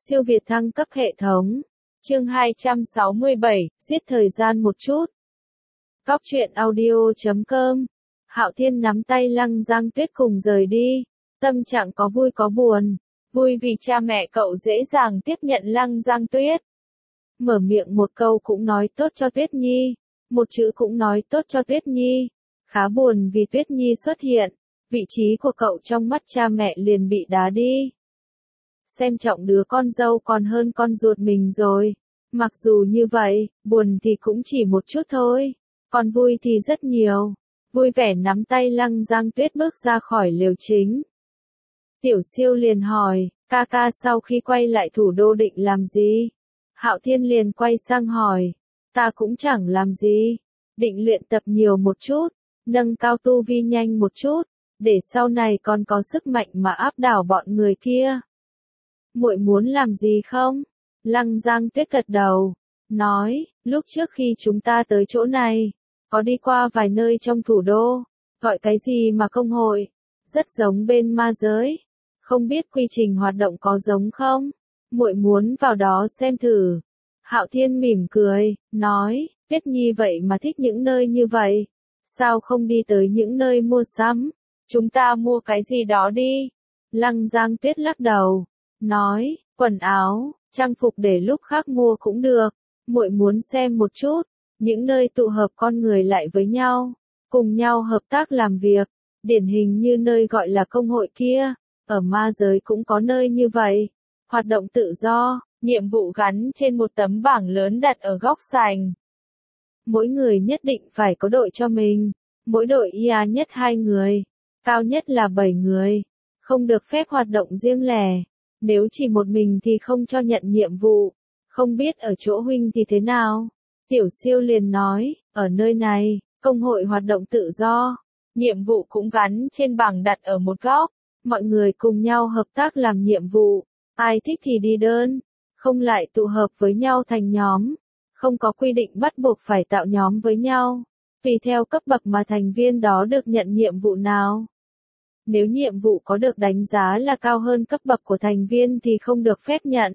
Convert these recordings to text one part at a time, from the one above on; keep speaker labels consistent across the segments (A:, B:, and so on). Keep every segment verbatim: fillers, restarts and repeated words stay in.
A: Siêu việt thăng cấp hệ thống. Chương hai trăm sáu mươi bảy, giết thời gian một chút. Góc truyện audio chấm com. Hạo Thiên nắm tay Lăng Giang Tuyết cùng rời đi. Tâm trạng có vui có buồn. Vui vì cha mẹ cậu dễ dàng tiếp nhận Lăng Giang Tuyết. Mở miệng một câu cũng nói tốt cho Tuyết Nhi. Một chữ cũng nói tốt cho Tuyết Nhi. Khá buồn vì Tuyết Nhi xuất hiện. Vị trí của cậu trong mắt cha mẹ liền bị đá đi. Xem trọng đứa con dâu còn hơn con ruột mình rồi. Mặc dù như vậy, buồn thì cũng chỉ một chút thôi. Còn vui thì rất nhiều. Vui vẻ nắm tay Lăng Giang Tuyết bước ra khỏi lều chính. Tiểu Siêu liền hỏi, ca ca sau khi quay lại thủ đô định làm gì? Hạo Thiên liền quay sang hỏi, ta cũng chẳng làm gì. Định luyện tập nhiều một chút, nâng cao tu vi nhanh một chút, để sau này còn có sức mạnh mà áp đảo bọn người kia. Muội muốn làm gì không? Lăng Giang Tuyết gật đầu, nói, lúc trước khi chúng ta tới chỗ này, có đi qua vài nơi trong thủ đô, gọi cái gì mà công hội, rất giống bên ma giới, không biết quy trình hoạt động có giống không? Muội muốn vào đó xem thử. Hạo Thiên mỉm cười, nói, Tuyết Nhi vậy mà thích những nơi như vậy, sao không đi tới những nơi mua sắm, chúng ta mua cái gì đó đi. Lăng Giang Tuyết lắc đầu, nói, quần áo, trang phục để lúc khác mua cũng được, muội muốn xem một chút, những nơi tụ hợp con người lại với nhau, cùng nhau hợp tác làm việc, điển hình như nơi gọi là công hội kia, ở ma giới cũng có nơi như vậy, hoạt động tự do, nhiệm vụ gắn trên một tấm bảng lớn đặt ở góc sảnh. Mỗi người nhất định phải có đội cho mình, mỗi đội i a nhất hai người, cao nhất là bảy người, không được phép hoạt động riêng lẻ. Nếu chỉ một mình thì không cho nhận nhiệm vụ, không biết ở chỗ huynh thì thế nào? Tiểu Siêu liền nói, ở nơi này, công hội hoạt động tự do, nhiệm vụ cũng gắn trên bảng đặt ở một góc, mọi người cùng nhau hợp tác làm nhiệm vụ, ai thích thì đi đơn, không lại tụ hợp với nhau thành nhóm, không có quy định bắt buộc phải tạo nhóm với nhau, tùy theo cấp bậc mà thành viên đó được nhận nhiệm vụ nào. Nếu nhiệm vụ có được đánh giá là cao hơn cấp bậc của thành viên thì không được phép nhận.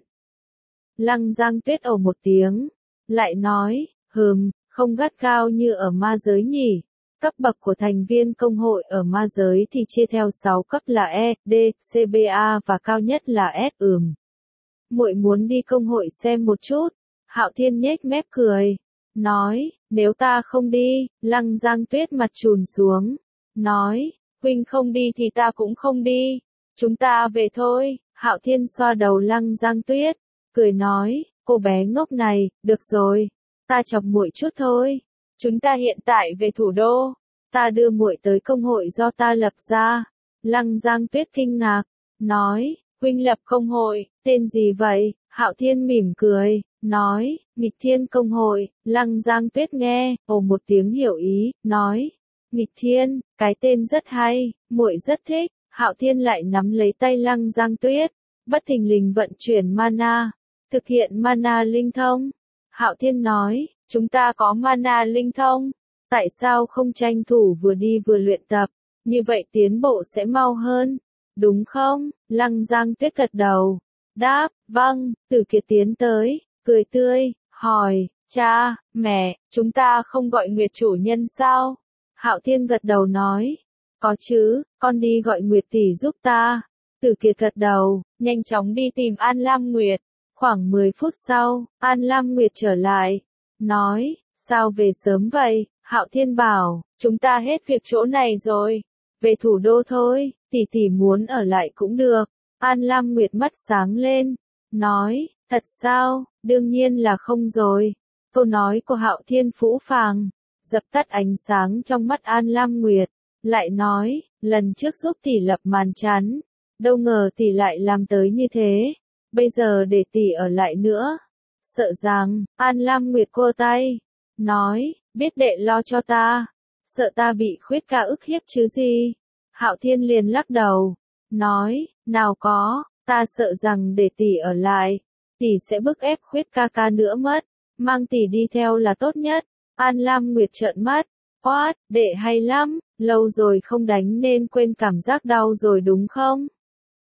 A: Lăng Giang Tuyết ồ một tiếng, lại nói, hừm, không gắt gao như ở ma giới nhỉ. Cấp bậc của thành viên công hội ở ma giới thì chia theo sáu cấp là E, D, C B A và cao nhất là S ừm. Muội muốn đi công hội xem một chút. Hạo Thiên nhếch mép cười, nói, nếu ta không đi, Lăng Giang Tuyết mặt trùn xuống, nói, huynh không đi thì ta cũng không đi, chúng ta về thôi. Hạo Thiên xoa đầu Lăng Giang Tuyết, cười nói, cô bé ngốc này, được rồi, ta chọc muội chút thôi, chúng ta hiện tại về thủ đô, ta đưa muội tới công hội do ta lập ra. Lăng Giang Tuyết kinh ngạc, nói, huynh lập công hội, tên gì vậy? Hạo Thiên mỉm cười, nói, Nghịch Thiên công hội. Lăng Giang Tuyết nghe, ồ một tiếng hiểu ý, nói, Nghịch Thiên, cái tên rất hay, muội rất thích. Hạo Thiên lại nắm lấy tay Lăng Giang Tuyết, bất thình lình vận chuyển mana, thực hiện mana linh thông. Hạo Thiên nói, chúng ta có mana linh thông, tại sao không tranh thủ vừa đi vừa luyện tập, như vậy tiến bộ sẽ mau hơn, đúng không? Lăng Giang Tuyết gật đầu, đáp, vâng. Tử Kiệt tiến tới, cười tươi, hỏi, cha, mẹ, chúng ta không gọi Nguyệt chủ nhân sao? Hạo Thiên gật đầu nói, có chứ, con đi gọi Nguyệt tỷ giúp ta. Tử Kiệt gật đầu, nhanh chóng đi tìm An Lam Nguyệt. Khoảng mười phút sau, An Lam Nguyệt trở lại, nói, sao về sớm vậy? Hạo Thiên bảo, chúng ta hết việc chỗ này rồi, về thủ đô thôi, tỷ tỷ muốn ở lại cũng được. An Lam Nguyệt mắt sáng lên, nói, thật sao? Đương nhiên là không rồi. Câu nói của Hạo Thiên phũ phàng, dập tắt ánh sáng trong mắt An Lam Nguyệt, lại nói, lần trước giúp tỷ lập màn chắn, đâu ngờ tỷ lại làm tới như thế, bây giờ để tỷ ở lại nữa. Sợ rằng, An Lam Nguyệt cô tay, nói, biết đệ lo cho ta, sợ ta bị Khuyết ca ức hiếp chứ gì. Hạo Thiên liền lắc đầu, nói, nào có, ta sợ rằng để tỷ ở lại, tỷ sẽ bức ép Khuyết ca ca nữa mất, mang tỷ đi theo là tốt nhất. An Lam Nguyệt trợn mắt, oát, đệ hay lắm, lâu rồi không đánh nên quên cảm giác đau rồi đúng không?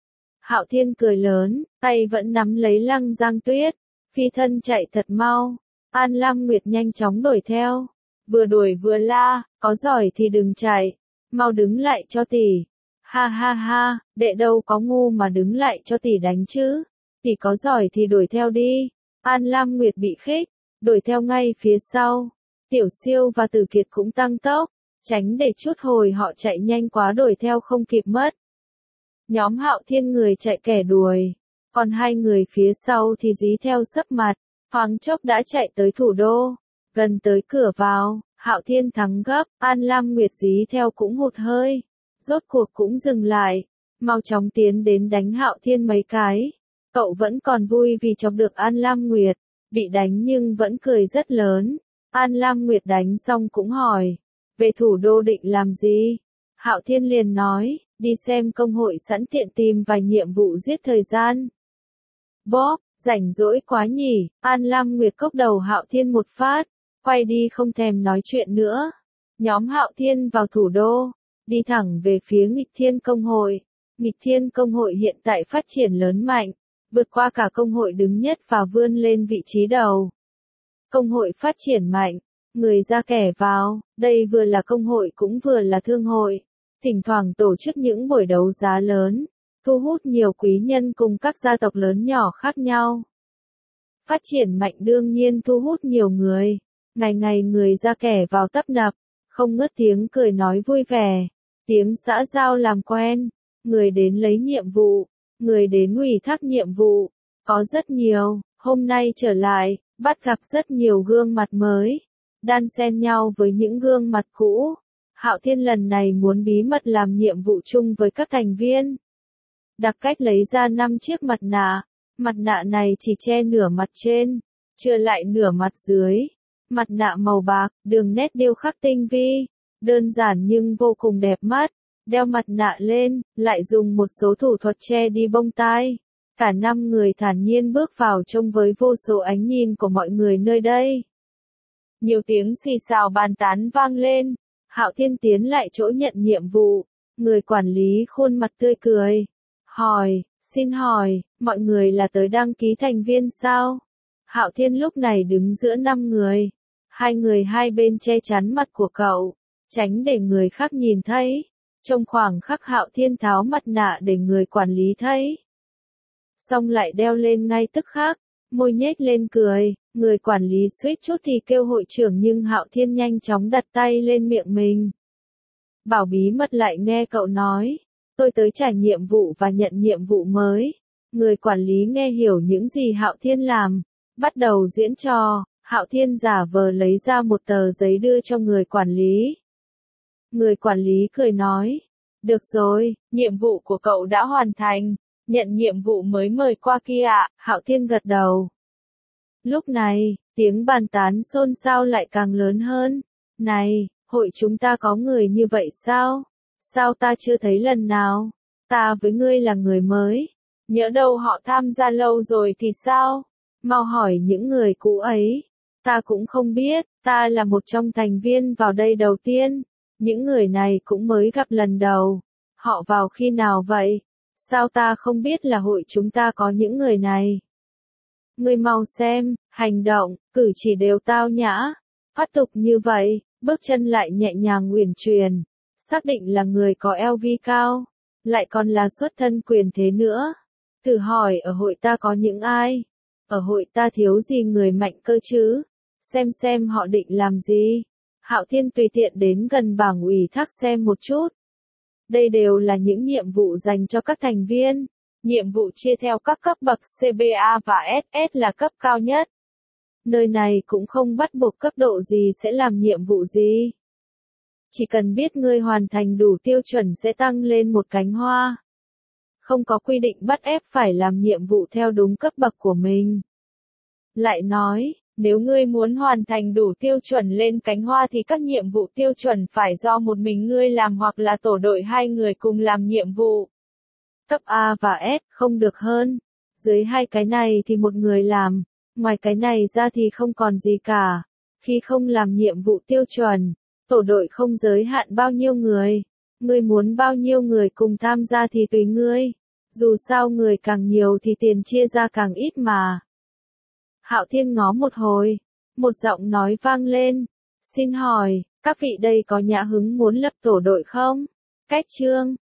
A: Hạo Thiên cười lớn, tay vẫn nắm lấy Lăng Giang Tuyết, phi thân chạy thật mau. An Lam Nguyệt nhanh chóng đuổi theo, vừa đuổi vừa la, có giỏi thì đừng chạy, mau đứng lại cho tỷ. Ha ha ha, đệ đâu có ngu mà đứng lại cho tỷ đánh chứ, tỷ có giỏi thì đuổi theo đi. An Lam Nguyệt bị khích, đuổi theo ngay phía sau. Tiểu Siêu và Tử Kiệt cũng tăng tốc, tránh để chút hồi họ chạy nhanh quá đuổi theo không kịp mất. Nhóm Hạo Thiên người chạy kẻ đuổi, còn hai người phía sau thì dí theo sấp mặt, thoáng chốc đã chạy tới thủ đô. Gần tới cửa vào, Hạo Thiên thắng gấp, An Lam Nguyệt dí theo cũng hụt hơi, rốt cuộc cũng dừng lại, mau chóng tiến đến đánh Hạo Thiên mấy cái. Cậu vẫn còn vui vì chọc được An Lam Nguyệt, bị đánh nhưng vẫn cười rất lớn. An Lam Nguyệt đánh xong cũng hỏi, về thủ đô định làm gì? Hạo Thiên liền nói, đi xem công hội sẵn tiện tìm vài nhiệm vụ giết thời gian. Bóp, rảnh rỗi quá nhỉ, An Lam Nguyệt cốc đầu Hạo Thiên một phát, quay đi không thèm nói chuyện nữa. Nhóm Hạo Thiên vào thủ đô, đi thẳng về phía Nghịch Thiên Công hội. Nghịch Thiên Công hội hiện tại phát triển lớn mạnh, vượt qua cả công hội đứng nhất và vươn lên vị trí đầu. Công hội phát triển mạnh, người ra kẻ vào, đây vừa là công hội cũng vừa là thương hội, thỉnh thoảng tổ chức những buổi đấu giá lớn, thu hút nhiều quý nhân cùng các gia tộc lớn nhỏ khác nhau. Phát triển mạnh đương nhiên thu hút nhiều người, ngày ngày người ra kẻ vào tấp nập, không ngớt tiếng cười nói vui vẻ, tiếng xã giao làm quen, người đến lấy nhiệm vụ, người đến ủy thác nhiệm vụ, có rất nhiều. Hôm nay trở lại, bắt gặp rất nhiều gương mặt mới, đan xen nhau với những gương mặt cũ. Hạo Thiên lần này muốn bí mật làm nhiệm vụ chung với các thành viên. Đặc cách lấy ra năm chiếc mặt nạ, mặt nạ này chỉ che nửa mặt trên, chưa lại nửa mặt dưới. Mặt nạ màu bạc, đường nét điêu khắc tinh vi, đơn giản nhưng vô cùng đẹp mắt. Đeo mặt nạ lên, lại dùng một số thủ thuật che đi bông tai. Cả năm người thản nhiên bước vào trông với vô số ánh nhìn của mọi người nơi đây. Nhiều tiếng xì xào bàn tán vang lên. Hạo Thiên tiến lại chỗ nhận nhiệm vụ. Người quản lý khuôn mặt tươi cười. Hỏi, xin hỏi, mọi người là tới đăng ký thành viên sao? Hạo Thiên lúc này đứng giữa năm người. Hai người hai bên che chắn mặt của cậu, tránh để người khác nhìn thấy. Trong khoảng khắc Hạo Thiên tháo mặt nạ để người quản lý thấy. Xong lại đeo lên ngay tức khắc, môi nhếch lên cười, người quản lý suýt chút thì kêu hội trưởng nhưng Hạo Thiên nhanh chóng đặt tay lên miệng mình. Bảo bí mật lại nghe cậu nói, tôi tới trải nhiệm vụ và nhận nhiệm vụ mới. Người quản lý nghe hiểu những gì Hạo Thiên làm, bắt đầu diễn trò. Hạo Thiên giả vờ lấy ra một tờ giấy đưa cho người quản lý. Người quản lý cười nói, được rồi, nhiệm vụ của cậu đã hoàn thành, nhận nhiệm vụ mới mời qua kia ạ. Hạo Thiên gật đầu. Lúc này, tiếng bàn tán xôn xao lại càng lớn hơn. Này, hội chúng ta có người như vậy sao? Sao ta chưa thấy lần nào? Ta với ngươi là người mới. Nhỡ đâu họ tham gia lâu rồi thì sao? Mau hỏi những người cũ ấy. Ta cũng không biết, ta là một trong thành viên vào đây đầu tiên. Những người này cũng mới gặp lần đầu. Họ vào khi nào vậy? Sao ta không biết là hội chúng ta có những người này? Ngươi mau xem, hành động, cử chỉ đều tao nhã, thoát tục như vậy, bước chân lại nhẹ nhàng uyển chuyển, xác định là người có eo vi cao, lại còn là xuất thân quyền thế nữa. Thử hỏi ở hội ta có những ai? Ở hội ta thiếu gì người mạnh cơ chứ? Xem xem họ định làm gì? Hạo Thiên tùy tiện đến gần bảng ủy thác xem một chút. Đây đều là những nhiệm vụ dành cho các thành viên. Nhiệm vụ chia theo các cấp bậc xê bê a và ét ét là cấp cao nhất. Nơi này cũng không bắt buộc cấp độ gì sẽ làm nhiệm vụ gì. Chỉ cần biết ngươi hoàn thành đủ tiêu chuẩn sẽ tăng lên một cánh hoa. Không có quy định bắt ép phải làm nhiệm vụ theo đúng cấp bậc của mình. Lại nói, nếu ngươi muốn hoàn thành đủ tiêu chuẩn lên cánh hoa thì các nhiệm vụ tiêu chuẩn phải do một mình ngươi làm hoặc là tổ đội hai người cùng làm nhiệm vụ. Cấp A và S không được hơn. Dưới hai cái này thì một người làm, ngoài cái này ra thì không còn gì cả. Khi không làm nhiệm vụ tiêu chuẩn, tổ đội không giới hạn bao nhiêu người. Ngươi muốn bao nhiêu người cùng tham gia thì tùy ngươi. Dù sao người càng nhiều thì tiền chia ra càng ít mà. Hạo Thiên ngó một hồi, một giọng nói vang lên. Xin hỏi, các vị đây có nhã hứng muốn lập tổ đội không? Cách chương